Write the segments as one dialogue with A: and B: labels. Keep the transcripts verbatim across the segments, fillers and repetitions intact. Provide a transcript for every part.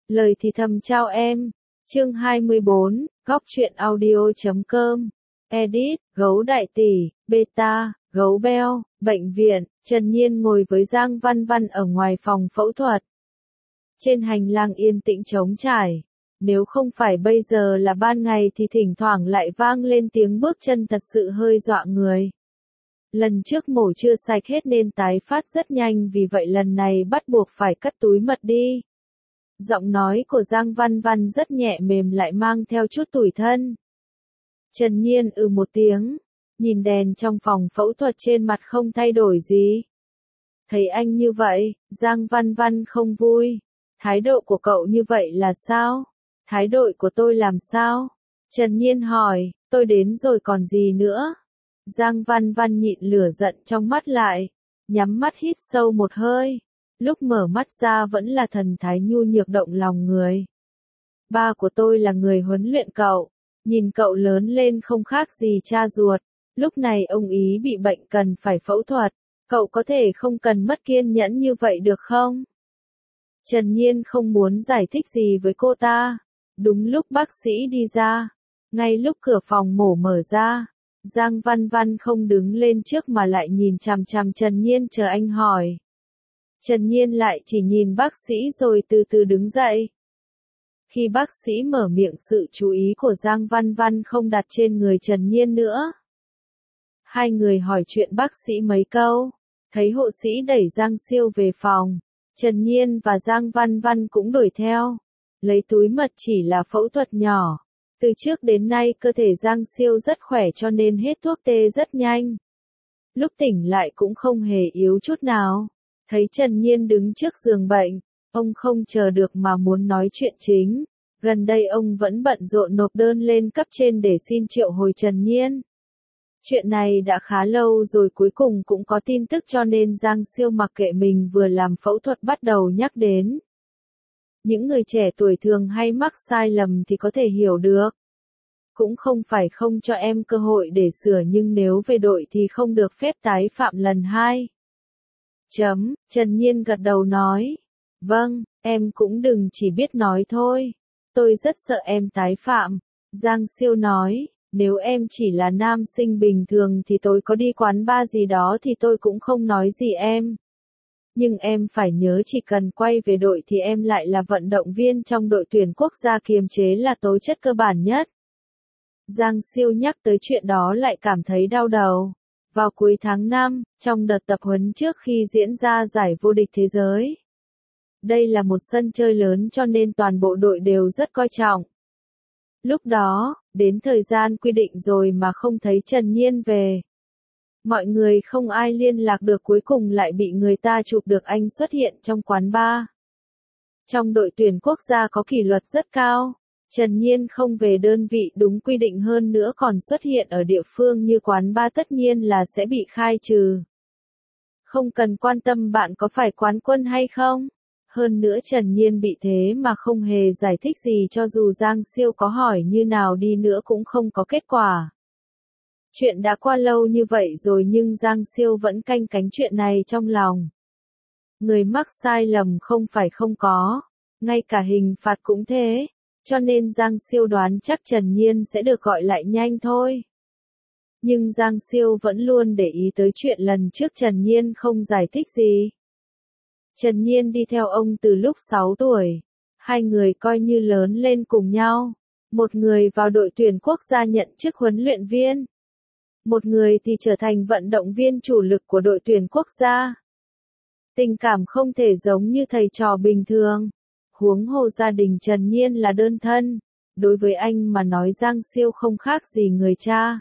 A: Lời thì thầm chào em. Chương hai mươi bốn, góc truyện audio chấm com. Edit, gấu đại tỷ, beta, gấu beo, bệnh viện, Trần Nhiên ngồi với Giang Văn Văn ở ngoài phòng phẫu thuật. Trên hành lang yên tĩnh trống trải. Nếu không phải bây giờ là ban ngày thì thỉnh thoảng lại vang lên tiếng bước chân thật sự hơi dọa người. Lần trước mổ chưa sạch hết nên tái phát rất nhanh, vì vậy lần này bắt buộc phải cất túi mật đi. Giọng nói của Giang Văn Văn rất nhẹ mềm lại mang theo chút tủi thân. Trần Nhiên ừ một tiếng, nhìn đèn trong phòng phẫu thuật trên mặt không thay đổi gì. Thấy anh như vậy, Giang Văn Văn không vui. Thái độ của cậu như vậy là sao? Thái độ của tôi làm sao? Trần Nhiên hỏi, tôi đến rồi còn gì nữa? Giang Văn Văn nhịn lửa giận trong mắt lại, nhắm mắt hít sâu một hơi. Lúc mở mắt ra vẫn là thần thái nhu nhược động lòng người. Ba của tôi là người huấn luyện cậu, nhìn cậu lớn lên không khác gì cha ruột. Lúc này ông ý bị bệnh cần phải phẫu thuật, cậu có thể không cần mất kiên nhẫn như vậy được không? Trần Nhiên không muốn giải thích gì với cô ta. Đúng lúc bác sĩ đi ra, ngay lúc cửa phòng mổ mở ra, Giang Văn Văn không đứng lên trước mà lại nhìn chằm chằm Trần Nhiên chờ anh hỏi. Trần Nhiên lại chỉ nhìn bác sĩ rồi từ từ đứng dậy. Khi bác sĩ mở miệng, sự chú ý của Giang Văn Văn không đặt trên người Trần Nhiên nữa. Hai người hỏi chuyện bác sĩ mấy câu, thấy hộ sĩ đẩy Giang Siêu về phòng, Trần Nhiên và Giang Văn Văn cũng đuổi theo. Lấy túi mật chỉ là phẫu thuật nhỏ. Từ trước đến nay cơ thể Giang Siêu rất khỏe cho nên hết thuốc tê rất nhanh. Lúc tỉnh lại cũng không hề yếu chút nào. Thấy Trần Nhiên đứng trước giường bệnh, ông không chờ được mà muốn nói chuyện chính. Gần đây ông vẫn bận rộn nộp đơn lên cấp trên để xin triệu hồi Trần Nhiên. Chuyện này đã khá lâu rồi, cuối cùng cũng có tin tức cho nên Giang Siêu mặc kệ mình vừa làm phẫu thuật bắt đầu nhắc đến. Những người trẻ tuổi thường hay mắc sai lầm thì có thể hiểu được. Cũng không phải không cho em cơ hội để sửa, nhưng nếu về đội thì không được phép tái phạm lần hai. Chấm, Trần Nhiên gật đầu nói. Vâng, em cũng đừng chỉ biết nói thôi. Tôi rất sợ em tái phạm. Giang Siêu nói, nếu em chỉ là nam sinh bình thường thì tôi có đi quán bar gì đó thì tôi cũng không nói gì em. Nhưng em phải nhớ, chỉ cần quay về đội thì em lại là vận động viên trong đội tuyển quốc gia, kiềm chế là tố chất cơ bản nhất. Giang Siêu nhắc tới chuyện đó lại cảm thấy đau đầu. Vào cuối tháng năm, trong đợt tập huấn trước khi diễn ra giải vô địch thế giới. Đây là một sân chơi lớn cho nên toàn bộ đội đều rất coi trọng. Lúc đó, đến thời gian quy định rồi mà không thấy Trần Nhiên về. Mọi người không ai liên lạc được, cuối cùng lại bị người ta chụp được anh xuất hiện trong quán bar. Trong đội tuyển quốc gia có kỷ luật rất cao. Trần Nhiên không về đơn vị đúng quy định, hơn nữa còn xuất hiện ở địa phương như quán bar, tất nhiên là sẽ bị khai trừ. Không cần quan tâm bạn có phải quán quân hay không. Hơn nữa Trần Nhiên bị thế mà không hề giải thích gì, cho dù Giang Siêu có hỏi như nào đi nữa cũng không có kết quả. Chuyện đã qua lâu như vậy rồi nhưng Giang Siêu vẫn canh cánh chuyện này trong lòng. Người mắc sai lầm không phải không có, ngay cả hình phạt cũng thế, cho nên Giang Siêu đoán chắc Trần Nhiên sẽ được gọi lại nhanh thôi. Nhưng Giang Siêu vẫn luôn để ý tới chuyện lần trước Trần Nhiên không giải thích gì. Trần Nhiên đi theo ông từ lúc sáu tuổi, hai người coi như lớn lên cùng nhau. Một người vào đội tuyển quốc gia nhận chức huấn luyện viên. Một người thì trở thành vận động viên chủ lực của đội tuyển quốc gia. Tình cảm không thể giống như thầy trò bình thường. Huống hồ gia đình Trần Nhiên là đơn thân. Đối với anh mà nói Giang Siêu không khác gì người cha.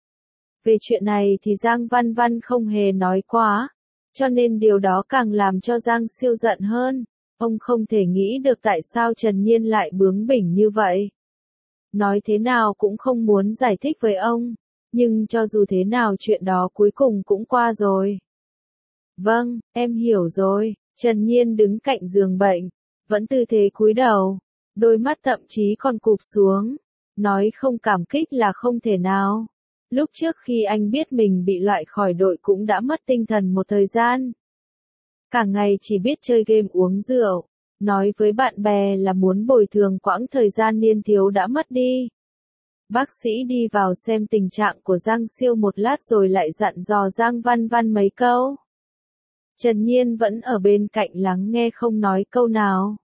A: Về chuyện này thì Giang Văn Văn không hề nói quá. Cho nên điều đó càng làm cho Giang Siêu giận hơn. Ông không thể nghĩ được tại sao Trần Nhiên lại bướng bỉnh như vậy. Nói thế nào cũng không muốn giải thích với ông. Nhưng cho dù thế nào chuyện đó cuối cùng cũng qua rồi. Vâng, em hiểu rồi. Trần Nhiên đứng cạnh giường bệnh, vẫn tư thế cúi đầu, đôi mắt thậm chí còn cụp xuống. Nói không cảm kích là không thể nào. Lúc trước khi anh biết mình bị loại khỏi đội cũng đã mất tinh thần một thời gian. Cả ngày chỉ biết chơi game uống rượu. nói với bạn bè là muốn bồi thường quãng thời gian niên thiếu đã mất đi. Bác sĩ đi vào xem tình trạng của Giang Siêu một lát rồi lại dặn dò Giang Văn Văn mấy câu. Trần Nhiên vẫn ở bên cạnh lắng nghe không nói câu nào.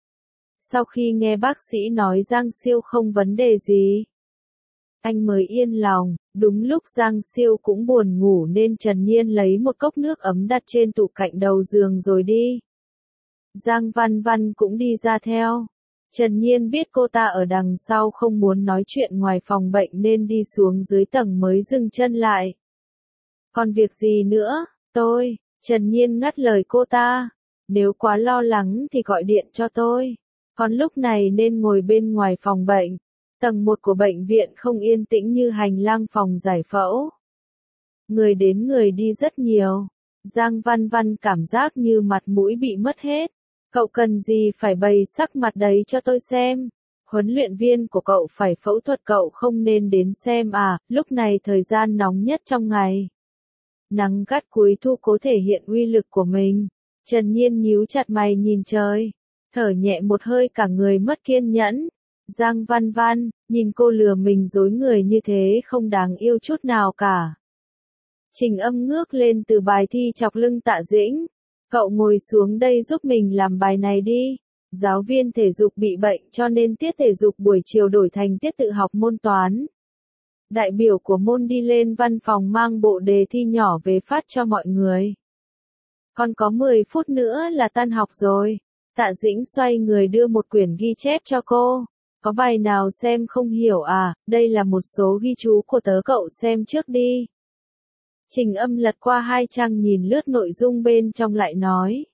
A: Sau khi nghe bác sĩ nói Giang Siêu không vấn đề gì, anh mới yên lòng. Đúng lúc Giang Siêu cũng buồn ngủ nên Trần Nhiên lấy một cốc nước ấm đặt trên tủ cạnh đầu giường rồi đi. Giang Văn Văn cũng đi ra theo. Trần Nhiên biết cô ta ở đằng sau không muốn nói chuyện ngoài phòng bệnh nên đi xuống dưới tầng mới dừng chân lại. Còn việc gì nữa, tôi, Trần Nhiên ngắt lời cô ta. Nếu quá lo lắng thì gọi điện cho tôi. Còn lúc này nên ngồi bên ngoài phòng bệnh. Tầng một của bệnh viện không yên tĩnh như hành lang phòng giải phẫu. Người đến người đi rất nhiều. Giang Văn Văn cảm giác như mặt mũi bị mất hết. Cậu cần gì phải bày sắc mặt đấy cho tôi xem. Huấn luyện viên của cậu phải phẫu thuật cậu không nên đến xem à, lúc này thời gian nóng nhất trong ngày. Nắng gắt cuối thu cố thể hiện uy lực của mình. Trần Nhiên nhíu chặt mày nhìn trời. Thở nhẹ một hơi cả người mất kiên nhẫn. Giang Văn Văn, nhìn cô lừa mình dối người như thế không đáng yêu chút nào cả. Trình Âm ngước lên từ bài thi chọc lưng Tạ Dĩnh. Cậu ngồi xuống đây giúp mình làm bài này đi. Giáo viên thể dục bị bệnh cho nên tiết thể dục buổi chiều đổi thành tiết tự học môn toán. Đại biểu của môn đi lên văn phòng mang bộ đề thi nhỏ về phát cho mọi người. Còn có mười phút nữa là tan học rồi. Tạ Dĩnh xoay người đưa một quyển ghi chép cho cô. Có bài nào xem không hiểu à, đây là một số ghi chú của tớ, cậu xem trước đi. Trình Âm lật qua hai trang nhìn lướt nội dung bên trong lại nói.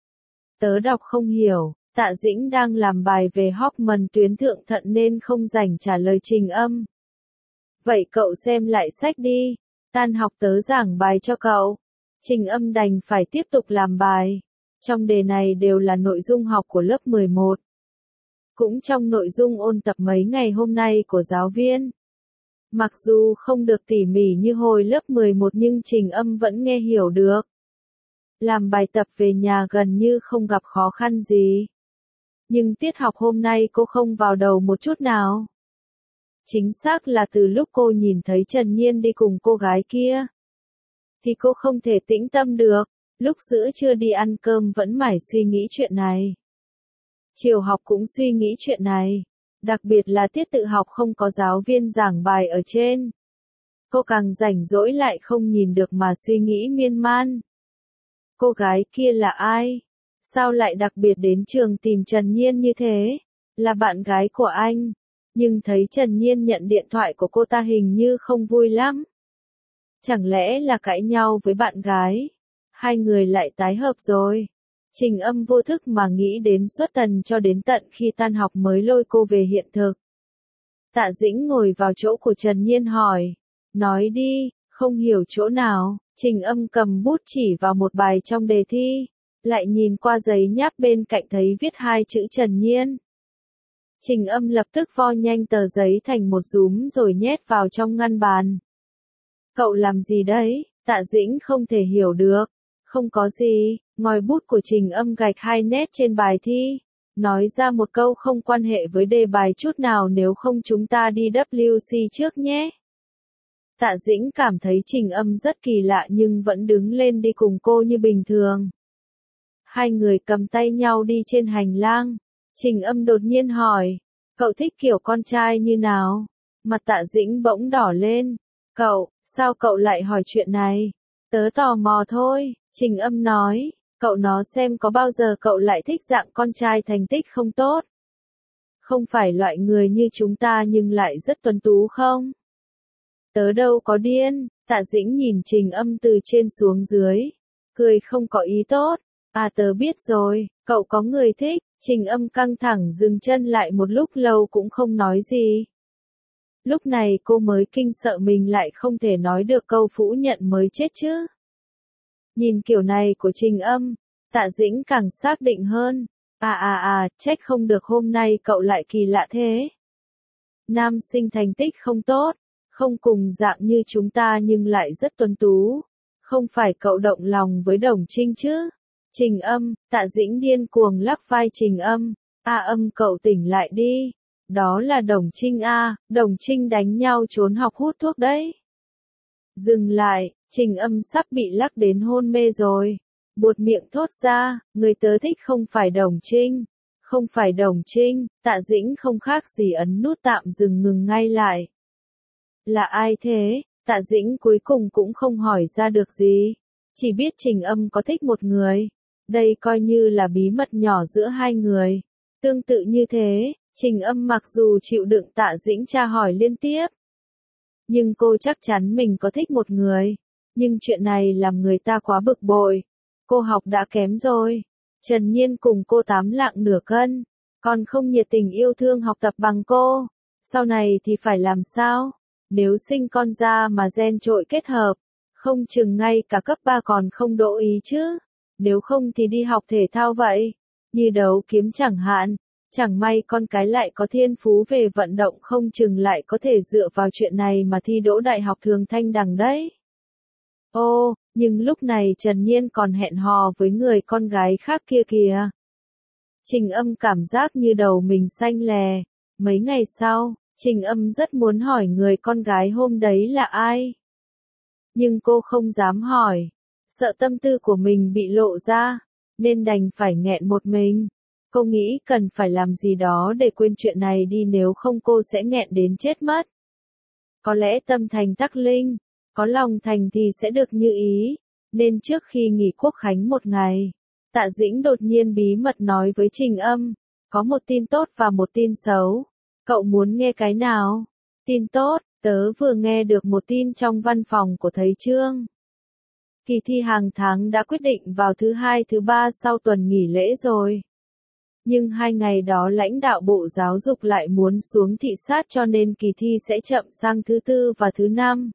A: Tớ đọc không hiểu. Tạ Dĩnh đang làm bài về hormone tuyến thượng thận nên không rảnh trả lời Trình Âm. Vậy cậu xem lại sách đi. Tan học tớ giảng bài cho cậu. Trình Âm đành phải tiếp tục làm bài. Trong đề này đều là nội dung học của lớp mười một. Cũng trong nội dung ôn tập mấy ngày hôm nay của giáo viên. Mặc dù không được tỉ mỉ như hồi lớp mười một nhưng Trình Âm vẫn nghe hiểu được. Làm bài tập về nhà gần như không gặp khó khăn gì. Nhưng tiết học hôm nay cô không vào đầu một chút nào. Chính xác là từ lúc cô nhìn thấy Trần Nhiên đi cùng cô gái kia, thì cô không thể tĩnh tâm được. Lúc giữa trưa đi ăn cơm vẫn mải suy nghĩ chuyện này. Chiều học cũng suy nghĩ chuyện này. Đặc biệt là tiết tự học không có giáo viên giảng bài ở trên. Cô càng rảnh rỗi lại không nhìn được mà suy nghĩ miên man. Cô gái kia là ai? Sao lại đặc biệt đến trường tìm Trần Nhiên như thế? Là bạn gái của anh. Nhưng thấy Trần Nhiên nhận điện thoại của cô ta hình như không vui lắm. Chẳng lẽ là cãi nhau với bạn gái? Hai người lại tái hợp rồi. Trình Âm vô thức mà nghĩ đến xuất tần cho đến tận khi tan học mới lôi cô về hiện thực. Tạ Dĩnh ngồi vào chỗ của Trần Nhiên hỏi. Nói đi, không hiểu chỗ nào. Trình Âm cầm bút chỉ vào một bài trong đề thi. Lại nhìn qua giấy nháp bên cạnh thấy viết hai chữ Trần Nhiên. Trình Âm lập tức vo nhanh tờ giấy thành một dúm rồi nhét vào trong ngăn bàn. Cậu làm gì đấy? Tạ Dĩnh không thể hiểu được. Không có gì, ngòi bút của Trình Âm gạch hai nét trên bài thi. Nói ra một câu không quan hệ với đề bài chút nào, nếu không chúng ta đi W C trước nhé. Tạ Dĩnh cảm thấy Trình Âm rất kỳ lạ nhưng vẫn đứng lên đi cùng cô như bình thường. Hai người cầm tay nhau đi trên hành lang. Trình Âm đột nhiên hỏi, cậu thích kiểu con trai như nào? Mặt Tạ Dĩnh bỗng đỏ lên. Cậu, sao cậu lại hỏi chuyện này? Tớ tò mò thôi, Trình Âm nói. Cậu nó xem có bao giờ cậu lại thích dạng con trai thành tích không tốt? Không phải loại người như chúng ta nhưng lại rất tuấn tú không? Tớ đâu có điên. Tạ Dĩnh nhìn Trình Âm từ trên xuống dưới. Cười không có ý tốt. À tớ biết rồi, cậu có người thích. Trình Âm căng thẳng dừng chân lại một lúc lâu cũng không nói gì. Lúc này cô mới kinh sợ mình lại không thể nói được câu phủ nhận mới chết chứ. Nhìn kiểu này của Trình Âm, Tạ Dĩnh càng xác định hơn. À à à, trách không được hôm nay cậu lại kỳ lạ thế. Nam sinh thành tích không tốt, không cùng dạng như chúng ta nhưng lại rất tuấn tú. Không phải cậu động lòng với Đồng Trinh chứ? Trình Âm, Tạ Dĩnh điên cuồng lắc vai Trình Âm. A Âm cậu tỉnh lại đi. Đó là Đồng Trinh a, Đồng Trinh đánh nhau trốn học hút thuốc đấy. Dừng lại, Trình Âm sắp bị lắc đến hôn mê rồi. Buột miệng thốt ra, người tớ thích không phải Đồng Trinh. Không phải Đồng Trinh, Tạ Dĩnh không khác gì ấn nút tạm dừng ngừng ngay lại. Là ai thế? Tạ Dĩnh cuối cùng cũng không hỏi ra được gì. Chỉ biết Trình Âm có thích một người. Đây coi như là bí mật nhỏ giữa hai người. Tương tự như thế, Trình Âm mặc dù chịu đựng Tạ Dĩnh tra hỏi liên tiếp. Nhưng cô chắc chắn mình có thích một người. Nhưng chuyện này làm người ta quá bực bội. Cô học đã kém rồi. Trần Nhiên cùng cô tám lạng nửa cân. Còn không nhiệt tình yêu thương học tập bằng cô. Sau này thì phải làm sao? Nếu sinh con ra mà gen trội kết hợp. Không chừng ngay cả cấp ba còn không đỗ ý chứ. Nếu không thì đi học thể thao vậy. Như đấu kiếm chẳng hạn. Chẳng may con cái lại có thiên phú về vận động không chừng lại có thể dựa vào chuyện này mà thi đỗ đại học thường thanh đẳng đấy. Ô, nhưng lúc này Trần Nhiên còn hẹn hò với người con gái khác kia kìa. Trình Âm cảm giác như đầu mình xanh lè. Mấy ngày sau, Trình Âm rất muốn hỏi người con gái hôm đấy là ai. Nhưng cô không dám hỏi. Sợ tâm tư của mình bị lộ ra. Nên đành phải nghẹn một mình. Cô nghĩ cần phải làm gì đó để quên chuyện này đi nếu không cô sẽ nghẹn đến chết mất. Có lẽ tâm thành tắc linh, có lòng thành thì sẽ được như ý. Nên trước khi nghỉ quốc khánh một ngày, Tạ Dĩnh đột nhiên bí mật nói với Trình Âm, có một tin tốt và một tin xấu. Cậu muốn nghe cái nào? Tin tốt, tớ vừa nghe được một tin trong văn phòng của thầy Trương. Kỳ thi hàng tháng đã quyết định vào thứ hai thứ ba sau tuần nghỉ lễ rồi. Nhưng hai ngày đó lãnh đạo Bộ Giáo dục lại muốn xuống thị sát cho nên kỳ thi sẽ chậm sang thứ tư và thứ năm.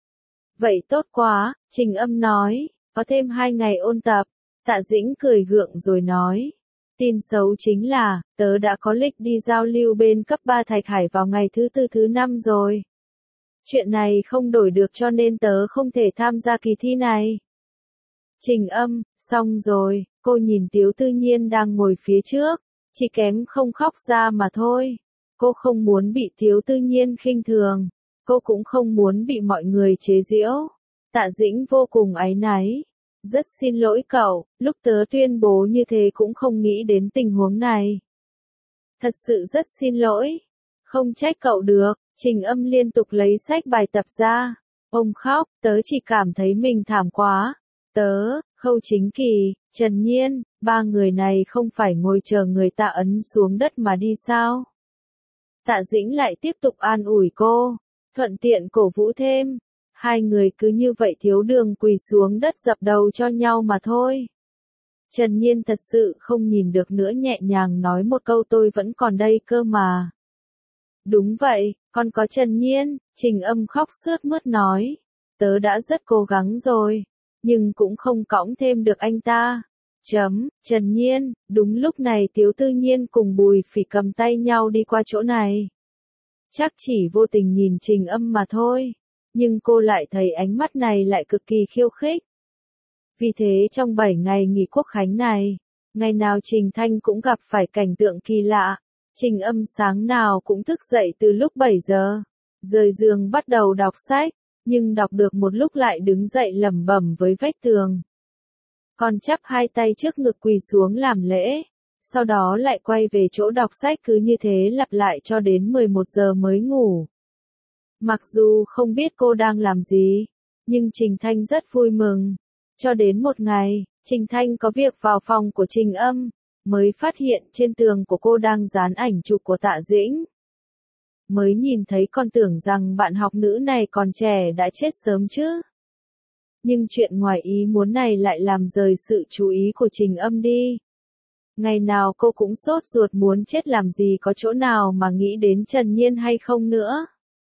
A: Vậy tốt quá, Trình Âm nói, có thêm hai ngày ôn tập. Tạ Dĩnh cười gượng rồi nói. Tin xấu chính là, tớ đã có lịch đi giao lưu bên cấp ba Thạch Hải vào ngày thứ tư thứ năm rồi. Chuyện này không đổi được cho nên tớ không thể tham gia kỳ thi này. Trình Âm, xong rồi, cô nhìn Tiếu Tư Nhiên đang ngồi phía trước, chỉ kém không khóc ra mà thôi. Cô không muốn bị Tiếu Tư Nhiên khinh thường, cô cũng không muốn bị mọi người chế giễu. Tạ Dĩnh vô cùng áy náy. Rất xin lỗi cậu, lúc tớ tuyên bố như thế cũng không nghĩ đến tình huống này. Thật sự rất xin lỗi. Không trách cậu được, Trình Âm liên tục lấy sách bài tập ra. Ông khóc, tớ chỉ cảm thấy mình thảm quá. Tớ, Khâu Chính Kỳ, Trần Nhiên, ba người này không phải ngồi chờ người ta ấn xuống đất mà đi sao? Tạ Dĩnh lại tiếp tục an ủi cô, thuận tiện cổ vũ thêm. Hai người cứ như vậy thiếu đường quỳ xuống đất dập đầu cho nhau mà thôi. Trần Nhiên thật sự không nhìn được nữa nhẹ nhàng nói một câu tôi vẫn còn đây cơ mà. Đúng vậy, con có Trần Nhiên, Trình Âm khóc sướt mướt nói. Tớ đã rất cố gắng rồi, nhưng cũng không cõng thêm được anh ta. Chấm, Trần Nhiên, đúng lúc này Tiếu Tư Nhiên cùng Bùi Phỉ cầm tay nhau đi qua chỗ này. Chắc chỉ vô tình nhìn Trình Âm mà thôi. Nhưng cô lại thấy ánh mắt này lại cực kỳ khiêu khích. Vì thế trong bảy ngày nghỉ quốc khánh này, ngày nào Trình Thanh cũng gặp phải cảnh tượng kỳ lạ. Trình Âm sáng nào cũng thức dậy từ lúc bảy giờ, rời giường bắt đầu đọc sách, nhưng đọc được một lúc lại đứng dậy lẩm bẩm với vách tường. Còn chắp hai tay trước ngực quỳ xuống làm lễ, sau đó lại quay về chỗ đọc sách cứ như thế lặp lại cho đến mười một giờ mới ngủ. Mặc dù không biết cô đang làm gì, nhưng Trình Thanh rất vui mừng. Cho đến một ngày, Trình Thanh có việc vào phòng của Trình Âm, mới phát hiện trên tường của cô đang dán ảnh chụp của Tạ Dĩnh. Mới nhìn thấy còn tưởng rằng bạn học nữ này còn trẻ đã chết sớm chứ. Nhưng chuyện ngoài ý muốn này lại làm rời sự chú ý của Trình Âm đi. Ngày nào cô cũng sốt ruột muốn chết làm gì có chỗ nào mà nghĩ đến Trần Nhiên hay không nữa.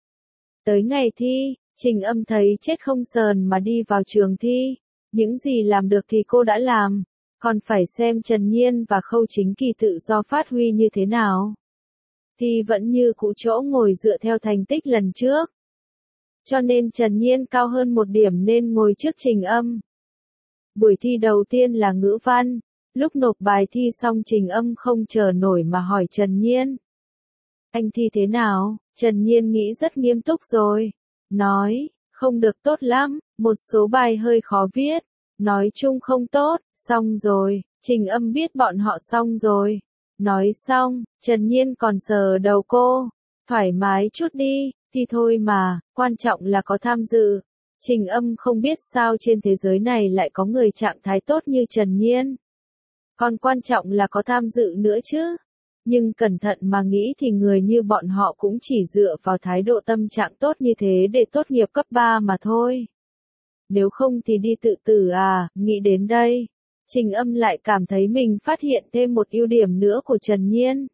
A: Tới ngày thi, Trình Âm thấy chết không sờn mà đi vào trường thi. Những gì làm được thì cô đã làm, còn phải xem Trần Nhiên và Khâu Chính Kỳ tự do phát huy như thế nào. Thì vẫn như cũ chỗ ngồi dựa theo thành tích lần trước. Cho nên Trần Nhiên cao hơn một điểm nên ngồi trước Trình Âm. Buổi thi đầu tiên là ngữ văn. Lúc nộp bài thi xong Trình Âm không chờ nổi mà hỏi Trần Nhiên. Anh thi thế nào? Trần Nhiên nghĩ rất nghiêm túc rồi. Nói, không được tốt lắm, một số bài hơi khó viết. Nói chung không tốt, xong rồi. Trình Âm biết bọn họ xong rồi. Nói xong, Trần Nhiên còn sờ đầu cô. Thoải mái chút đi, thì thôi mà, quan trọng là có tham dự. Trình Âm không biết sao trên thế giới này lại có người trạng thái tốt như Trần Nhiên. Còn quan trọng là có tham dự nữa chứ. Nhưng cẩn thận mà nghĩ thì người như bọn họ cũng chỉ dựa vào thái độ tâm trạng tốt như thế để tốt nghiệp cấp ba mà thôi. Nếu không thì đi tự tử à, nghĩ đến đây. Trình Âm lại cảm thấy mình phát hiện thêm một ưu điểm nữa của Trần Nhiên.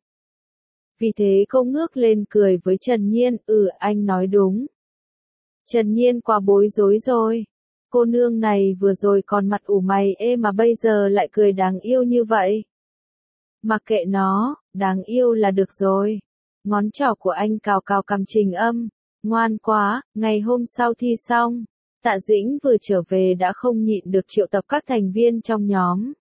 A: Vì thế cô ngước lên cười với Trần Nhiên, ừ anh nói đúng. Trần Nhiên quá bối rối rồi. Cô nương này vừa rồi còn mặt ủ mày ê mà bây giờ lại cười đáng yêu như vậy. Mặc kệ nó, đáng yêu là được rồi. Ngón trỏ của anh cào cào cằm Trình Âm. Ngoan quá, ngày hôm sau thi xong. Tạ Dĩnh vừa trở về đã không nhịn được triệu tập các thành viên trong nhóm.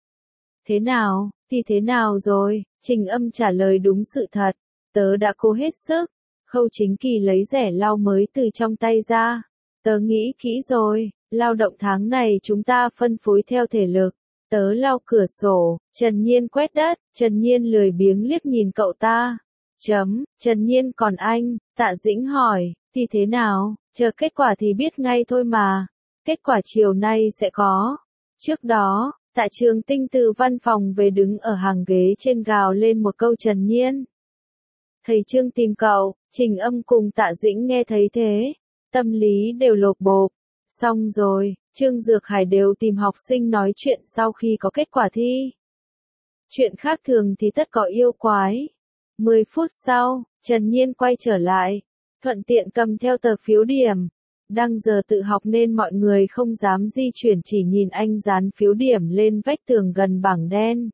A: Thế nào, thì thế nào rồi? Trình Âm trả lời đúng sự thật. Tớ đã cố hết sức. Khâu Chính Kỳ lấy rẻ lau mới từ trong tay ra. Tớ nghĩ kỹ rồi, lao động tháng này chúng ta phân phối theo thể lực. Tớ lau cửa sổ, Trần Nhiên quét đất, Trần Nhiên lười biếng liếc nhìn cậu ta. Chấm, Trần Nhiên còn anh, Tạ Dĩnh hỏi, thì thế nào, chờ kết quả thì biết ngay thôi mà. Kết quả chiều nay sẽ có. Trước đó, Tạ Trường Tinh từ văn phòng về đứng ở hàng ghế trên gào lên một câu Trần Nhiên. Thầy Trương tìm cậu, Trình Âm cùng Tạ Dĩnh nghe thấy thế. Tâm lý đều lột bột. Xong rồi, Trương Dược Hải đều tìm học sinh nói chuyện sau khi có kết quả thi. Chuyện khác thường thì tất có yêu quái. mười phút sau, Trần Nhiên quay trở lại, thuận tiện cầm theo tờ phiếu điểm. Đang giờ tự học nên mọi người không dám di chuyển chỉ nhìn anh dán phiếu điểm lên vách tường gần bảng đen.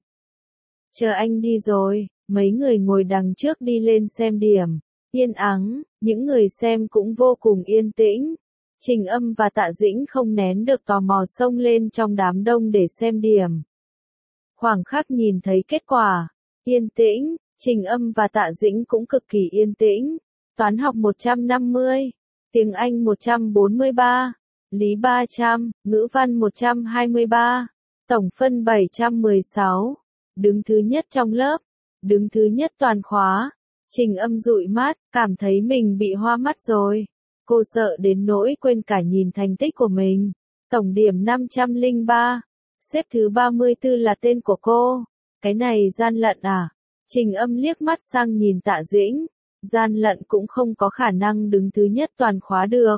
A: Chờ anh đi rồi, mấy người ngồi đằng trước đi lên xem điểm. Yên ắng, những người xem cũng vô cùng yên tĩnh. Trình Âm và Tạ Dĩnh không nén được tò mò xông lên trong đám đông để xem điểm. Khoảng khắc nhìn thấy kết quả. Yên tĩnh, Trình Âm và Tạ Dĩnh cũng cực kỳ yên tĩnh. Toán học một trăm năm mươi, tiếng Anh một trăm bốn mươi ba, lý ba trăm, ngữ văn một trăm hai mươi ba, tổng phân bảy trăm mười sáu. Đứng thứ nhất trong lớp, đứng thứ nhất toàn khóa. Trình Âm dụi mắt, cảm thấy mình bị hoa mắt rồi. Cô sợ đến nỗi quên cả nhìn thành tích của mình. Tổng điểm năm trăm lẻ ba. Xếp thứ ba mươi tư là tên của cô. Cái này gian lận à? Trình Âm liếc mắt sang nhìn Tạ Dĩnh. Gian lận cũng không có khả năng đứng thứ nhất toàn khóa được.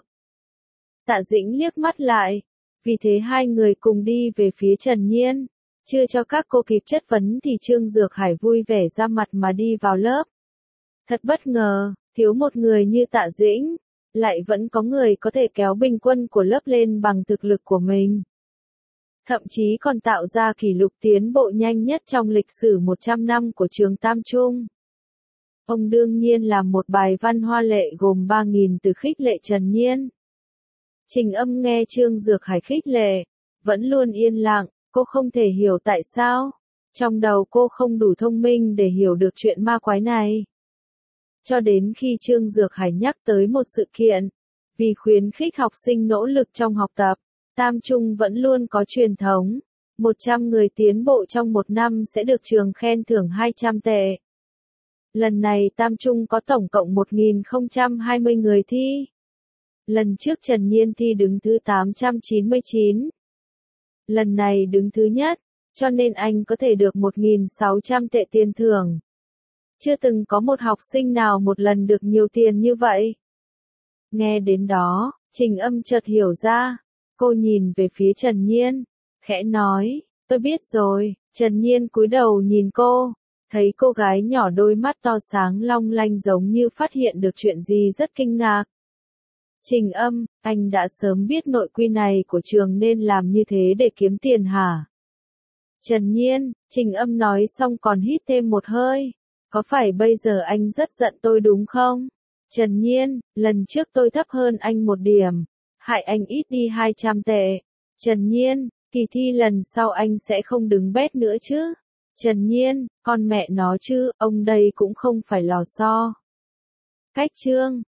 A: Tạ Dĩnh liếc mắt lại. Vì thế hai người cùng đi về phía Trần Nhiên. Chưa cho các cô kịp chất vấn thì Trương Dược Hải vui vẻ ra mặt mà đi vào lớp. Thật bất ngờ, thiếu một người như Tạ Dĩnh. Lại vẫn có người có thể kéo bình quân của lớp lên bằng thực lực của mình. Thậm chí còn tạo ra kỷ lục tiến bộ nhanh nhất trong lịch sử một trăm năm của trường Tam Trung. Ông đương nhiên làm một bài văn hoa lệ gồm ba nghìn từ khích lệ Trần Nhiên. Trình Âm nghe Trương Dược Hải khích lệ, vẫn luôn yên lặng, cô không thể hiểu tại sao. Trong đầu cô không đủ thông minh để hiểu được chuyện ma quái này. Cho đến khi Trương Dược Hải nhắc tới một sự kiện, vì khuyến khích học sinh nỗ lực trong học tập, Tam Trung vẫn luôn có truyền thống, một trăm người tiến bộ trong một năm sẽ được trường khen thưởng hai trăm tệ. Lần này Tam Trung có tổng cộng một nghìn không trăm hai mươi người thi. Lần trước Trần Nhiên thi đứng thứ tám trăm chín mươi chín. Lần này đứng thứ nhất, cho nên anh có thể được một nghìn sáu trăm tệ tiền thưởng. Chưa từng có một học sinh nào một lần được nhiều tiền như vậy. Nghe đến đó, Trình Âm chợt hiểu ra. Cô nhìn về phía Trần Nhiên, khẽ nói, tôi biết rồi. Trần Nhiên cúi đầu nhìn cô, thấy cô gái nhỏ đôi mắt to sáng long lanh giống như phát hiện được chuyện gì rất kinh ngạc. Trình Âm, anh đã sớm biết nội quy này của trường nên làm như thế để kiếm tiền hả? Trần Nhiên, Trình Âm nói xong còn hít thêm một hơi. Có phải bây giờ anh rất giận tôi đúng không? Trần Nhiên, lần trước tôi thấp hơn anh một điểm. Hại anh ít đi hai trăm tệ. Trần Nhiên, Kỳ thi lần sau anh sẽ không đứng bét nữa chứ? Trần Nhiên, con mẹ nó chứ, ông đây cũng không phải lò xo. Cách chương